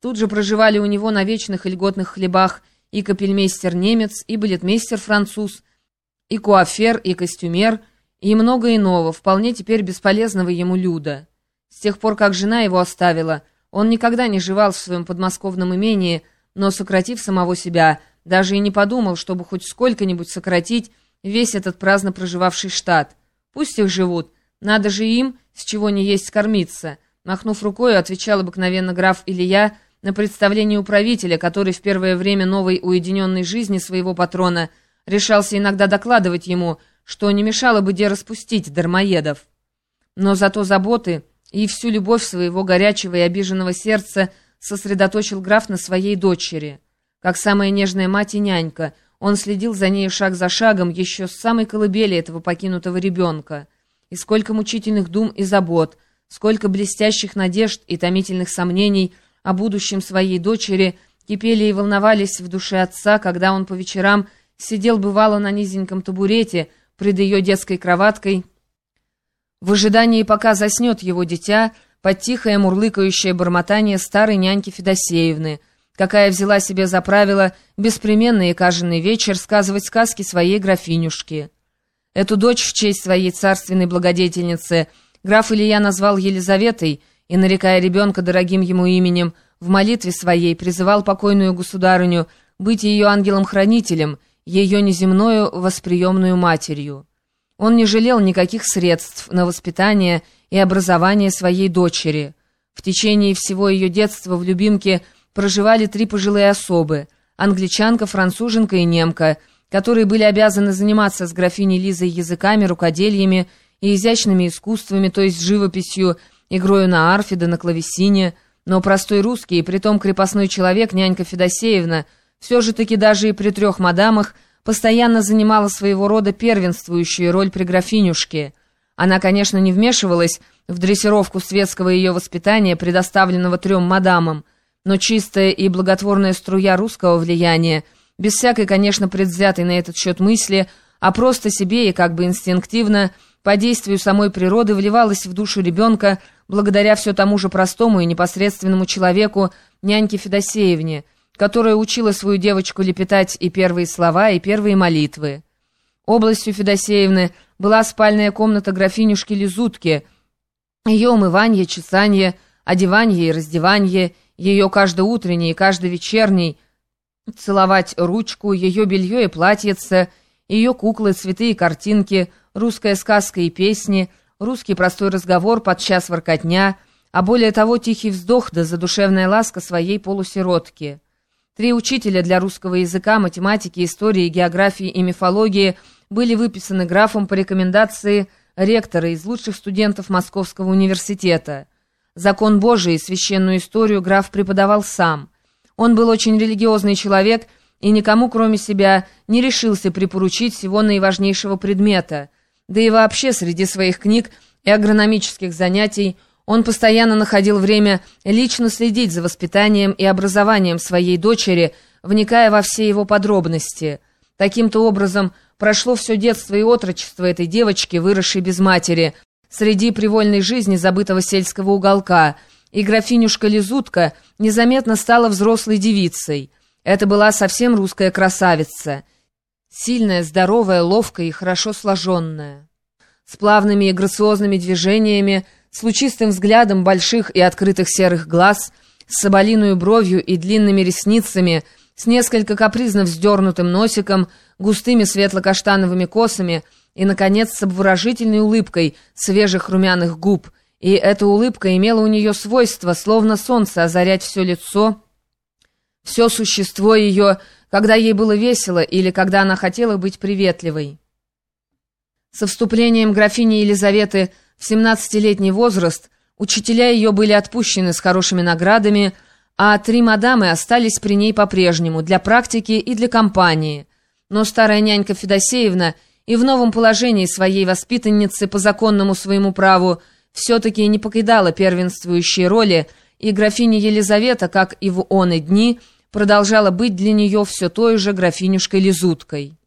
Тут же проживали у него на вечных и льготных хлебах и капельмейстер-немец, и балетмейстер-француз, и куафер, и костюмер, и много иного, вполне теперь бесполезного ему люда. С тех пор, как жена его оставила, он никогда не живал в своем подмосковном имении, но, сократив самого себя, даже и не подумал, чтобы хоть сколько-нибудь сократить весь этот праздно проживавший штат. Пусть их живут, надо же им, с чего не есть, кормиться. Махнув рукой, отвечал обыкновенно граф Илья на представление управителя, который в первое время новой уединенной жизни своего патрона решался иногда докладывать ему, что не мешало бы де распустить дармоедов. Но зато заботы и всю любовь своего горячего и обиженного сердца сосредоточил граф на своей дочери. Как самая нежная мать и нянька, он следил за ней шаг за шагом еще с самой колыбели этого покинутого ребенка. И сколько мучительных дум и забот, сколько блестящих надежд и томительных сомнений о будущем своей дочери кипели и волновались в душе отца, когда он по вечерам сидел бывало на низеньком табурете пред ее детской кроваткой, в ожидании, пока заснет его дитя, под тихое мурлыкающее бормотание старой няньки Федосеевны, какая взяла себе за правило беспременно и каждый вечер сказывать сказки своей графинюшке. Эту дочь в честь своей царственной благодетельницы граф Илья назвал Елизаветой и, нарекая ребенка дорогим ему именем, в молитве своей призывал покойную государыню быть ее ангелом-хранителем, ее неземною восприемную матерью. Он не жалел никаких средств на воспитание и образование своей дочери. В течение всего ее детства в Любимке проживали 3 пожилые особы – англичанка, француженка и немка, которые были обязаны заниматься с графиней Лизой языками, рукоделиями и изящными искусствами, то есть живописью, игрою на арфе да на клавесине, но простой русский и притом крепостной человек, нянька Федосеевна, все же таки даже и при 3 мадамах постоянно занимала своего рода первенствующую роль при графинюшке. Она, конечно, не вмешивалась в дрессировку светского ее воспитания, предоставленного 3 мадамам, но чистая и благотворная струя русского влияния, без всякой, конечно, предвзятой на этот счет мысли, а просто себе и как бы инстинктивно, по действию самой природы, вливалась в душу ребенка благодаря все тому же простому и непосредственному человеку, няньке Федосеевне, которая учила свою девочку лепетать и первые слова, и первые молитвы. Областью Федосеевны была спальная комната графинюшки Лизутки, ее умыванье, чесанье, одеванье и раздеванье, ее каждоутренний и каждовечерний целовать ручку, ее белье и платьице, ее куклы, цветы и картинки, русская сказка и песни, русский простой разговор, подчас воркотня, а более того тихий вздох да задушевная ласка своей полусиротки. 3 учителя для русского языка, математики, истории, географии и мифологии были выписаны графом по рекомендации ректора из лучших студентов Московского университета. Закон Божий и священную историю граф преподавал сам. Он был очень религиозный человек и никому, кроме себя, не решился припоручить всего наиважнейшего предмета. Да и вообще среди своих книг и агрономических занятий он постоянно находил время лично следить за воспитанием и образованием своей дочери, вникая во все его подробности. Таким-то образом прошло все детство и отрочество этой девочки, выросшей без матери, среди привольной жизни забытого сельского уголка, и графинюшка Лизутка незаметно стала взрослой девицей. Это была совсем русская красавица, сильная, здоровая, ловкая и хорошо сложенная, с плавными и грациозными движениями, с лучистым взглядом больших и открытых серых глаз, с соболиную бровью и длинными ресницами, с несколько капризно вздернутым носиком, густыми светло-каштановыми косами и, наконец, с обворожительной улыбкой свежих румяных губ. И эта улыбка имела у нее свойство, словно солнце, озарять все лицо, все существо ее, когда ей было весело или когда она хотела быть приветливой. Со вступлением графини Елизаветы в 17-летний возраст учителя ее были отпущены с хорошими наградами, а 3 мадамы остались при ней по-прежнему, для практики и для компании. Но старая нянька Федосеевна и в новом положении своей воспитанницы по законному своему праву все-таки не покидала первенствующие роли, и графиня Елизавета, как и в оные дни, продолжала быть для нее все той же графинюшкой Лизуткой.